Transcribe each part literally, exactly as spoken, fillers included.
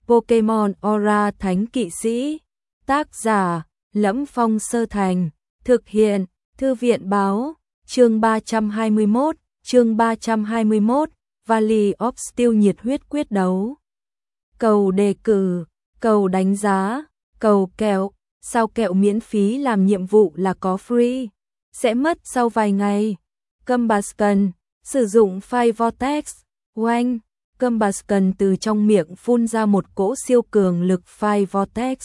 Pokemon Aura Thánh Kỵ Sĩ. Tác giả: Lẫm Phong Sơ Thành. Thực hiện: Thư viện báo. Chương ba trăm hai mươi mốt, chương ba trăm hai mươi mốt, Valley of Steel nhiệt huyết quyết đấu. Cầu đề cử, cầu đánh giá, cầu kẹo, sao kẹo miễn phí làm nhiệm vụ là có free, sẽ mất sau vài ngày. Combustion, sử dụng Fire Vortex, oanh, Combustion từ trong miệng phun ra một cỗ siêu cường lực Fire Vortex.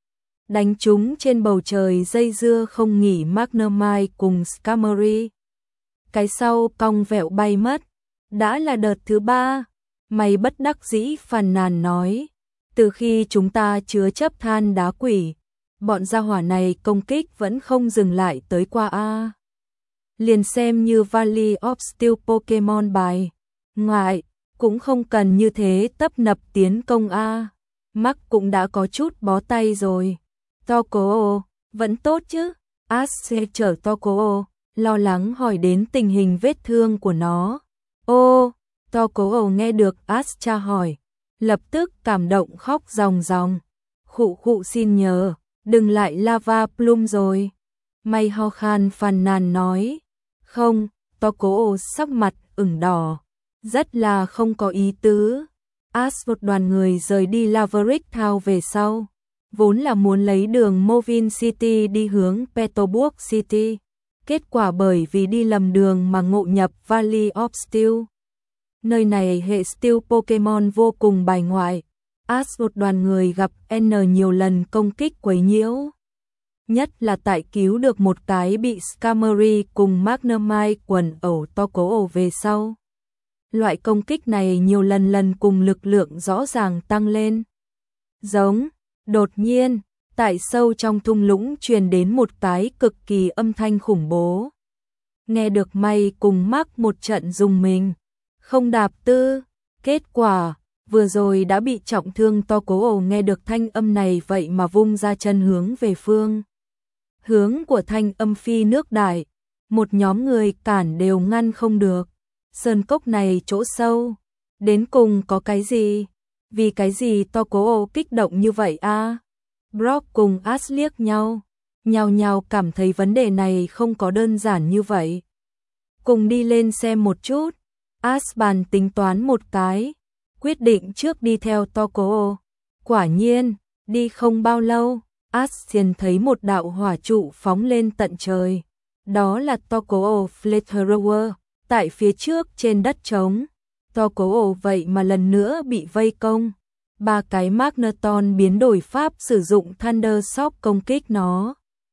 Đánh chúng trên bầu trời dây dưa không nghỉ Magnemite cùng Skarmory. Cái sau cong vẹo bay mất. Đã là đợt thứ ba. Mày bất đắc dĩ phàn nàn nói. Từ khi chúng ta chứa chấp than đá quỷ, bọn gia hỏa này công kích vẫn không dừng lại tới qua a. Liền xem như Valley of Steel Pokemon bài. Ngại, cũng không cần như thế tấp nập tiến công a. Mark cũng đã có chút bó tay rồi. Toko, vẫn tốt chứ? Ash chở Toko, lo lắng hỏi đến tình hình vết thương của nó. Ô, Toko nghe được Ash tra hỏi, lập tức cảm động khóc ròng ròng. Khụ khụ xin nhờ, đừng lại lava plume rồi. May ho khan phàn nàn nói. Không, Toko sắc mặt ửng đỏ, rất là không có ý tứ. Ash một đoàn người rời đi Laverick Town về sau. Vốn là muốn lấy đường Movin City đi hướng Petalburg City. Kết quả bởi vì đi lầm đường mà ngộ nhập Valley of Steel. Nơi này hệ Steel Pokemon vô cùng bài ngoại. Ash một đoàn người gặp N nhiều lần công kích quấy nhiễu. Nhất là tại cứu được một cái bị Skarmory cùng Magnemite quần ẩu Toko về sau. Loại công kích này nhiều lần lần cùng lực lượng rõ ràng tăng lên. Giống. Đột nhiên, tại sâu trong thung lũng truyền đến một cái cực kỳ âm thanh khủng bố. Nghe được May cùng Mark một trận dùng mình. Không đạp tư. Kết quả, vừa rồi đã bị trọng thương Toko nghe được thanh âm này vậy mà vung ra chân hướng về phương. Hướng của thanh âm phi nước đại. Một nhóm người cản đều ngăn không được. Sơn cốc này chỗ sâu. Đến cùng có cái gì? Vì cái gì Toko kích động như vậy a? À? Brock cùng Ash liếc nhau, nhao nhao cảm thấy vấn đề này không có đơn giản như vậy. Cùng đi lên xem một chút. Ash bàn tính toán một cái, quyết định trước đi theo Toko. Quả nhiên, đi không bao lâu, Ash liền thấy một đạo hỏa trụ phóng lên tận trời. Đó là Toko Flamethrower, tại phía trước trên đất trống. Toko vậy mà lần nữa bị vây công. Ba cái Magneton biến đổi pháp sử dụng Thunder Shock công kích nó.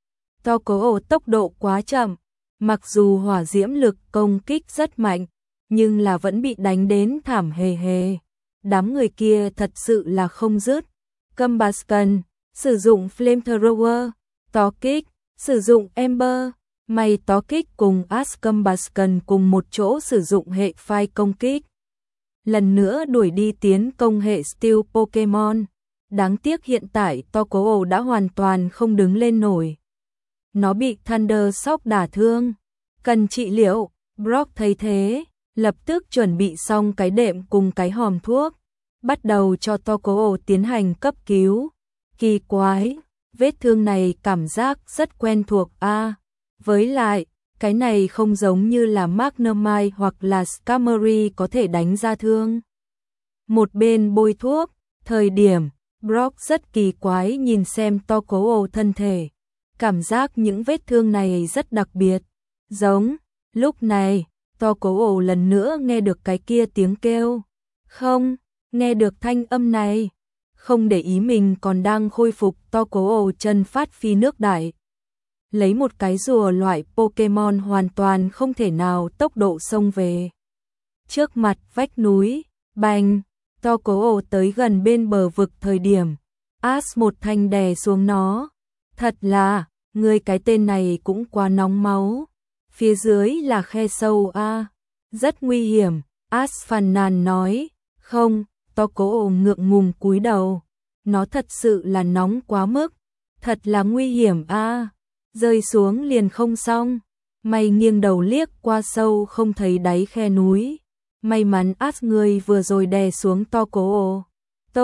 Toko tốc độ quá chậm, mặc dù hỏa diễm lực công kích rất mạnh, nhưng là vẫn bị đánh đến thảm hề hề. Đám người kia thật sự là không dứt. Combustion, sử dụng Flamethrower. Tokic, sử dụng Ember. May Tokic cùng Ash Combustion cùng một chỗ sử dụng hệ phai công kích. Lần nữa đuổi đi tiến công hệ Steel Pokemon. Đáng tiếc hiện tại Toko đã hoàn toàn không đứng lên nổi. Nó bị Thunder Shock đả thương. Cần trị liệu. Brock thấy thế, lập tức chuẩn bị xong cái đệm cùng cái hòm thuốc. Bắt đầu cho Toko tiến hành cấp cứu. Kỳ quái, vết thương này cảm giác rất quen thuộc a. À, với lại, cái này không giống như là Magnemite hoặc là Skarmory có thể đánh ra thương. Một bên bôi thuốc, thời điểm, Brock rất kỳ quái nhìn xem Toko thân thể. Cảm giác những vết thương này rất đặc biệt. Giống, lúc này, Toko lần nữa nghe được cái kia tiếng kêu. Không, nghe được thanh âm này. Không để ý mình còn đang khôi phục, Toko chân phát phi nước đại. Lấy một cái rùa loại Pokemon hoàn toàn không thể nào tốc độ xông về. Trước mặt vách núi, bành, Toko tới gần bên bờ vực thời điểm. Ash một thanh đè xuống nó. Thật là, người cái tên này cũng quá nóng máu. Phía dưới là khe sâu a, à, rất nguy hiểm. Ash phàn nàn nói. Không, Toko ngượng ngùng cúi đầu. Nó thật sự là nóng quá mức. Thật là nguy hiểm a. À. Rơi xuống liền không xong. May nghiêng đầu liếc qua sâu không thấy đáy khe núi. May mắn Ash người vừa rồi đè xuống Toko. Tốt,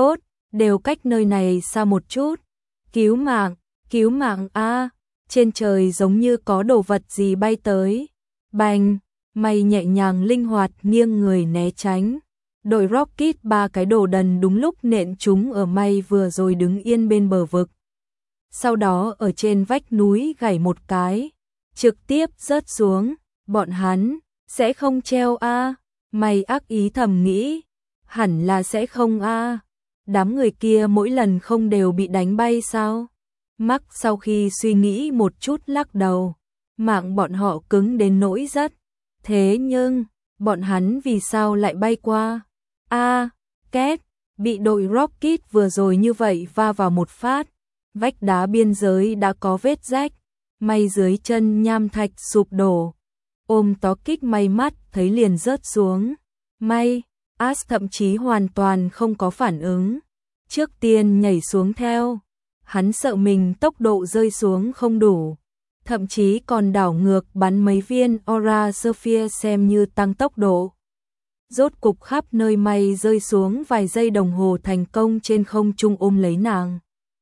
đều cách nơi này xa một chút. Cứu mạng, cứu mạng a, trên trời giống như có đồ vật gì bay tới. Bành, May nhẹ nhàng linh hoạt nghiêng người né tránh. Đội Rocket ba cái đồ đần đúng lúc nện chúng ở May vừa rồi đứng yên bên bờ vực. Sau đó ở trên vách núi gảy một cái, trực tiếp rớt xuống, bọn hắn sẽ không treo a. May ác ý thầm nghĩ, hẳn là sẽ không a. Đám người kia mỗi lần không đều bị đánh bay sao? Mark sau khi suy nghĩ một chút lắc đầu, mạng bọn họ cứng đến nỗi rất. Thế nhưng, bọn hắn vì sao lại bay qua? A, két, bị đội Rocket vừa rồi như vậy va vào một phát, vách đá biên giới đã có vết rách, May dưới chân nham thạch sụp đổ. Ôm tó kích May mắt thấy liền rớt xuống. May, Ash thậm chí hoàn toàn không có phản ứng. Trước tiên nhảy xuống theo. Hắn sợ mình tốc độ rơi xuống không đủ. Thậm chí còn đảo ngược bắn mấy viên Aura Sphere xem như tăng tốc độ. Rốt cục khắp nơi May rơi xuống vài giây đồng hồ thành công trên không trung ôm lấy nàng.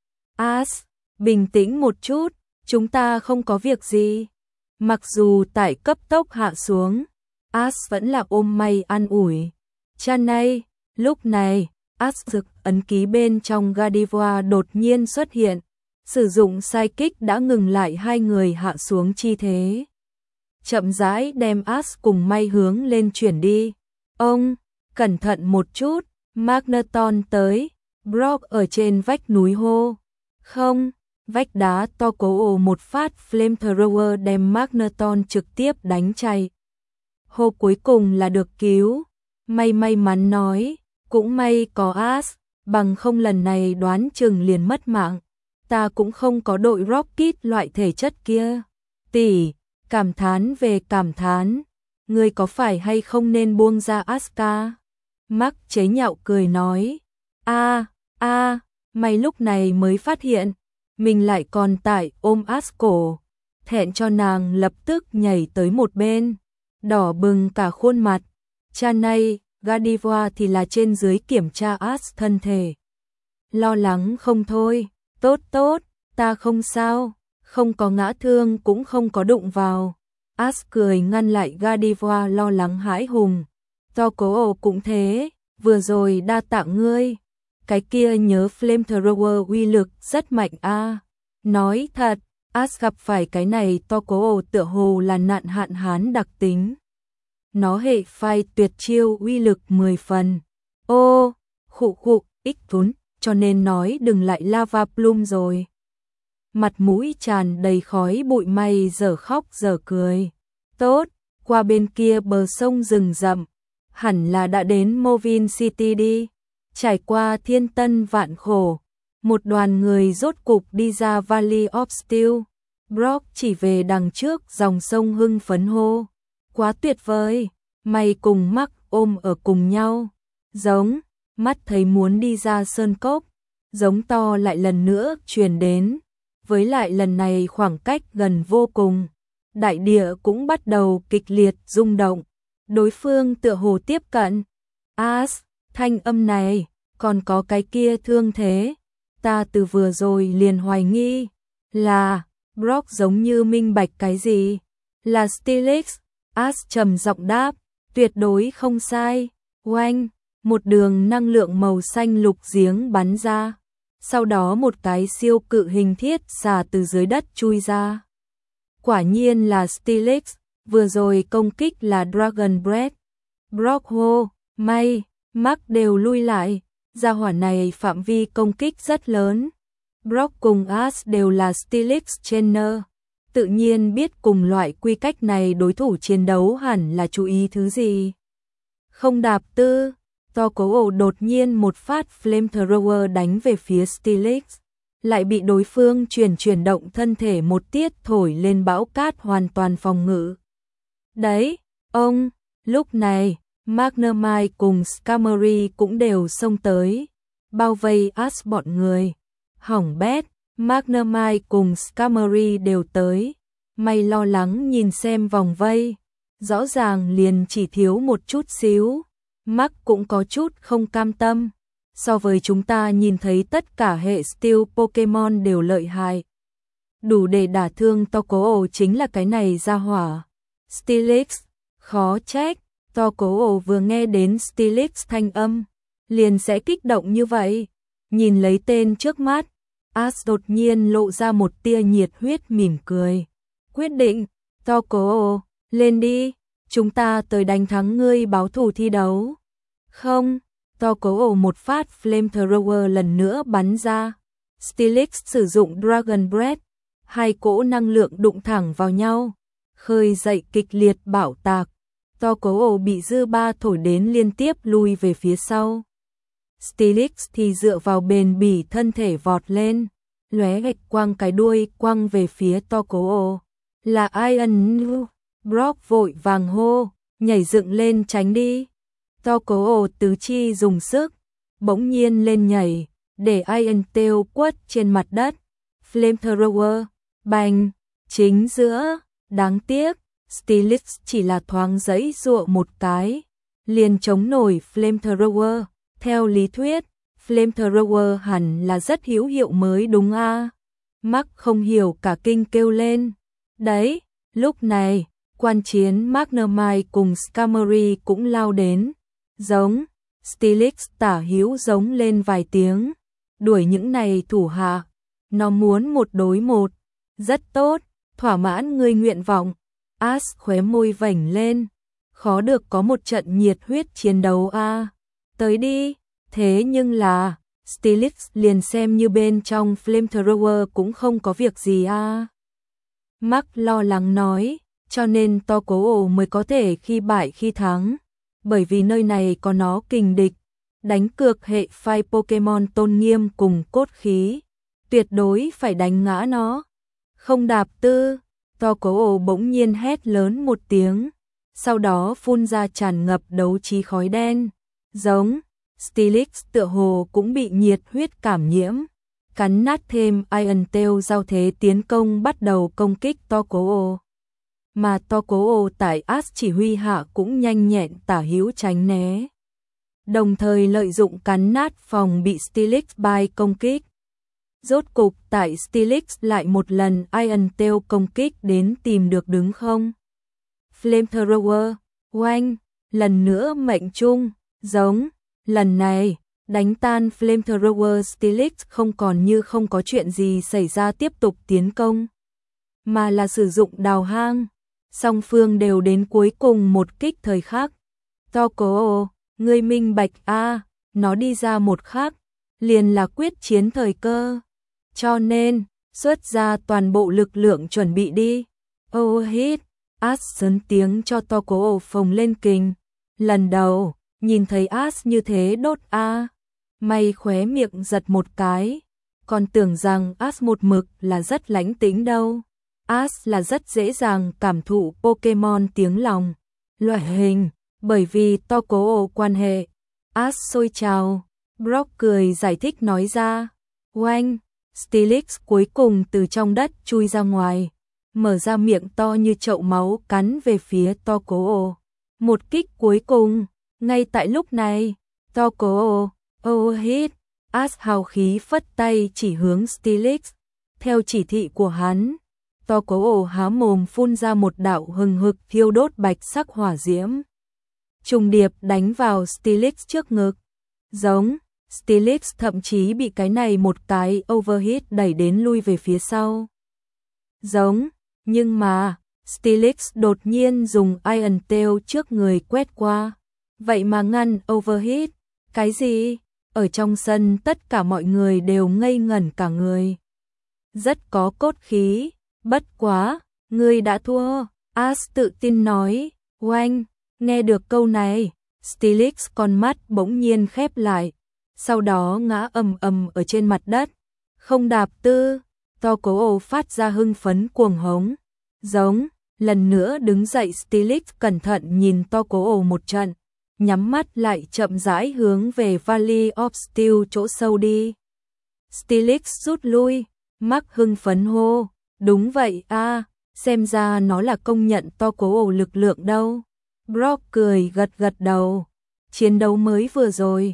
Ash, bình tĩnh một chút, chúng ta không có việc gì. Mặc dù tải cấp tốc hạ xuống, Ash vẫn là ôm May an ủi. Chanay, lúc này, Ash rực ấn ký bên trong Gardevoir đột nhiên xuất hiện, sử dụng sai kích đã ngừng lại hai người hạ xuống chi thế. Chậm rãi đem Ash cùng May hướng lên chuyển đi. Ông, cẩn thận một chút, Magneton tới, Brock ở trên vách núi hô. Không, vách đá to cố ồ một phát flamethrower đem Magneton trực tiếp đánh chạy. Hô cuối cùng là được cứu. May may mắn nói, cũng may có Ash, bằng không lần này đoán chừng liền mất mạng. Ta cũng không có đội Rocket loại thể chất kia. Tỷ, cảm thán về cảm thán. Ngươi có phải hay không nên buông ra Aska? Mark chế nhạo cười nói. A, a, May lúc này mới phát hiện, mình lại còn tại ôm Ash cổ. Thẹn cho nàng lập tức nhảy tới một bên, đỏ bừng cả khuôn mặt. Chanay, Gardevoir thì là trên dưới kiểm tra Ash thân thể. Lo lắng không thôi, tốt tốt, ta không sao, không có ngã thương cũng không có đụng vào. Ash cười ngăn lại Gardevoir lo lắng hãi hùng. To cố ồ cũng thế, vừa rồi đa tạ ngươi. Cái kia nhớ flamethrower uy lực rất mạnh a. Nói thật, Ash gặp phải cái này to cố ồ tựa hồ là nạn hạn hán đặc tính. Nó hệ phai tuyệt chiêu uy lực mười phần. Ô, khụ khụ, ích vốn, cho nên nói đừng lại lava plume rồi. Mặt mũi tràn đầy khói bụi May giờ khóc giờ cười. Tốt, qua bên kia bờ sông rừng rậm, hẳn là đã đến Movin City đi. Trải qua thiên tân vạn khổ, một đoàn người rốt cục đi ra Valley of Steel. Brock chỉ về đằng trước dòng sông hưng phấn hô. Quá tuyệt vời, May cùng Mark ôm ở cùng nhau. Giống, mắt thấy muốn đi ra sơn cốc, giống to lại lần nữa truyền đến. Với lại lần này khoảng cách gần vô cùng, đại địa cũng bắt đầu kịch liệt rung động. Đối phương tựa hồ tiếp cận. Ash, thanh âm này, còn có cái kia thương thế. Ta từ vừa rồi liền hoài nghi. Là, Brock giống như minh bạch cái gì? Là Steelix. Ash trầm giọng đáp, tuyệt đối không sai. Oanh, một đường năng lượng màu xanh lục giếng bắn ra. Sau đó một cái siêu cự hình thiết xà từ dưới đất chui ra. Quả nhiên là Steelix, vừa rồi công kích là Dragon Breath. Brock hô, May, Mark đều lui lại, gia hỏa này phạm vi công kích rất lớn. Brock cùng Ash đều là Steelix trainer, tự nhiên biết cùng loại quy cách này đối thủ chiến đấu hẳn là chú ý thứ gì. Không đạp tư, to cố ồ đột nhiên một phát flamethrower đánh về phía Steelix, lại bị đối phương chuyển chuyển động thân thể một tiết thổi lên bão cát hoàn toàn phòng ngự. Đấy, ông, lúc này, Magnemite cùng Skarmory cũng đều xông tới, bao vây Ash bọn người. Hỏng bét, Magnemite cùng Skarmory đều tới. May lo lắng nhìn xem vòng vây, rõ ràng liền chỉ thiếu một chút xíu. Mark cũng có chút không cam tâm. so với chúng ta nhìn thấy tất cả hệ Steel Pokemon đều lợi hại. Đủ để đả thương Tokoe chính là cái này ra hỏa. Steelix, khó trách, Tokoe vừa nghe đến Steelix thanh âm, liền sẽ kích động như vậy. Nhìn lấy tên trước mắt, Ash đột nhiên lộ ra một tia nhiệt huyết mỉm cười. Quyết định, Tokoe, lên đi, chúng ta tới đánh thắng ngươi báo thù thi đấu. Không, Tokoe một phát Flamethrower lần nữa bắn ra. Steelix sử dụng Dragon Breath, hai cỗ năng lượng đụng thẳng vào nhau, khơi dậy kịch liệt bạo tạc. Tokoe bị dư ba thổi đến liên tiếp lui về phía sau. Steelix thì dựa vào bền bỉ thân thể vọt lên, lóe gạch quang cái đuôi quăng về phía Tokoe. Là Iron Brock vội vàng hô, nhảy dựng lên tránh đi. Tokoe tứ chi dùng sức, bỗng nhiên lên nhảy, để Iron Tail quất trên mặt đất. Flamethrower, bành, chính giữa, đáng tiếc, Steelix chỉ là thoáng giãy giụa một cái, liền chống nổi Flamethrower. Theo lý thuyết, Flamethrower hẳn là rất hữu hiệu mới đúng a. À? Mark không hiểu cả kinh kêu lên. Đấy, lúc này, quan chiến Magnemite cùng Skarmory cũng lao đến. Giống, Steelix tả hữu giống lên vài tiếng, đuổi những này thủ hạ. Nó muốn một đối một. Rất tốt, thỏa mãn ngươi nguyện vọng. Ash khóe môi vểnh lên. Khó được có một trận nhiệt huyết chiến đấu a. À? Tới đi, thế nhưng là, Steelix liền xem như bên trong Flamethrower cũng không có việc gì a. À? Mark lo lắng nói, cho nên Tokoe mới có thể khi bại khi thắng, bởi vì nơi này có nó kình địch, đánh cược hệ phai Pokemon tôn nghiêm cùng cốt khí, tuyệt đối phải đánh ngã nó. Không đạp tư, Tokoe bỗng nhiên hét lớn một tiếng, sau đó phun ra tràn ngập đấu trí khói đen. Giống, Steelix tựa hồ cũng bị nhiệt huyết cảm nhiễm, cắn nát thêm Iron Tail giao thế tiến công bắt đầu công kích Tokoe. Mà Tokoe tại Ash chỉ huy hạ cũng nhanh nhẹn tả hữu tránh né, đồng thời lợi dụng cắn nát phòng bị Steelix bay công kích. Rốt cục tại Steelix lại một lần Iron Tail công kích đến tìm được đứng không. Flamethrower, oanh, lần nữa mệnh trung, giống, lần này, đánh tan Flamethrower. Steelix không còn như không có chuyện gì xảy ra tiếp tục tiến công, mà là sử dụng đào hang. Song phương đều đến cuối cùng một kích thời khắc. Tokoe, ngươi minh bạch a, à, nó đi ra một khắc, liền là quyết chiến thời cơ. Cho nên, xuất ra toàn bộ lực lượng chuẩn bị đi. Overheat, Ash lớn tiếng cho Tokoe phồng lên kình. Lần đầu, nhìn thấy Ash như thế đốt a, à. May khóe miệng giật một cái, còn tưởng rằng Ash một mực là rất lãnh tĩnh đâu. Ash là rất dễ dàng cảm thụ Pokemon tiếng lòng, loại hình, bởi vì Tokoe quan hệ. Ash sôi trào, Brock cười giải thích nói ra. Oanh, Steelix cuối cùng từ trong đất chui ra ngoài, mở ra miệng to như chậu máu cắn về phía Tokoe. Một kích cuối cùng, ngay tại lúc này, Tokoe, overheat, Ash hào khí phất tay chỉ hướng Steelix. Theo chỉ thị của hắn, Tokoe há mồm phun ra một đạo hừng hực thiêu đốt bạch sắc hỏa diễm, trùng điệp đánh vào Steelix trước ngực. Giống, Steelix thậm chí bị cái này một cái overheat đẩy đến lui về phía sau. Giống, nhưng mà, Steelix đột nhiên dùng Iron Tail trước người quét qua, vậy mà ngăn overheat. Cái gì? Ở trong sân tất cả mọi người đều ngây ngẩn cả người. Rất có cốt khí. Bất quá, ngươi đã thua, Ash tự tin nói. Oanh, nghe được câu này, Steelix con mắt bỗng nhiên khép lại, sau đó ngã ầm ầm ở trên mặt đất. Không đạp tư, Tokoe phát ra hưng phấn cuồng hống. Giống, lần nữa đứng dậy. Steelix cẩn thận nhìn Tokoe một trận, nhắm mắt lại chậm rãi hướng về Valley of Steel chỗ sâu đi. Steelix rút lui, Mark hưng phấn hô. Đúng vậy a, à, xem ra nó là công nhận Tokoe lực lượng đâu. Brock cười gật gật đầu. Chiến đấu mới vừa rồi,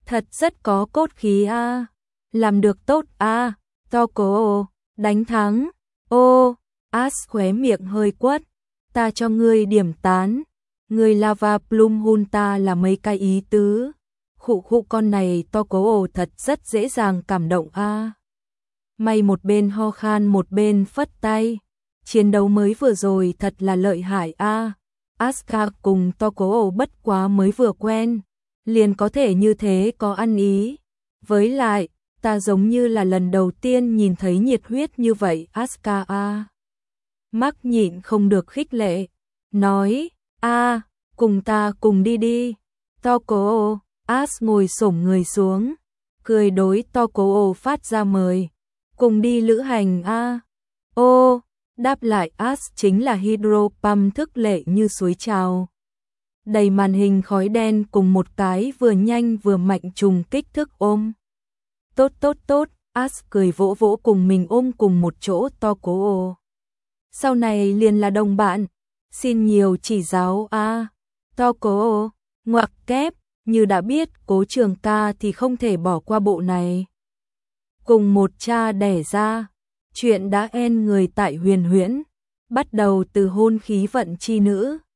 Thật rất có cốt khí a. Làm được tốt a. Toko, đánh thắng. Ô, As khóe miệng hơi quất. Ta cho ngươi điểm tán. Ngươi Lava Plum Hunta là mấy cái ý tứ. Khụ khụ con này Toko thật rất dễ dàng cảm động a. May một bên ho khan một bên phất tay. Chiến đấu mới vừa rồi thật là lợi hại a. Asuka cùng Toko bất quá mới vừa quen, liền có thể như thế có ăn ý. Với lại, ta giống như là lần đầu tiên nhìn thấy nhiệt huyết như vậy Asuka a. Mắc nhịn không được khích lệ, nói, a, cùng ta cùng đi đi. Toko, As ngồi xổm người xuống, cười đối Toko phát ra mời, cùng đi lữ hành a. Ô, đáp lại As chính là Hydro Pump thức lệ như suối trào. Đầy màn hình khói đen cùng một cái vừa nhanh vừa mạnh trùng kích thước ôm. Tốt tốt tốt, As cười vỗ vỗ cùng mình ôm cùng một chỗ Toko. Sau này liền là đồng bạn, xin nhiều chỉ giáo a. Toko, ngoặc kép, như đã biết Cố Trường Ca thì không thể bỏ qua bộ này. Cùng một cha đẻ ra, chuyện đã en người tại Huyền Huyễn, bắt đầu từ hôn khí vận chi nữ.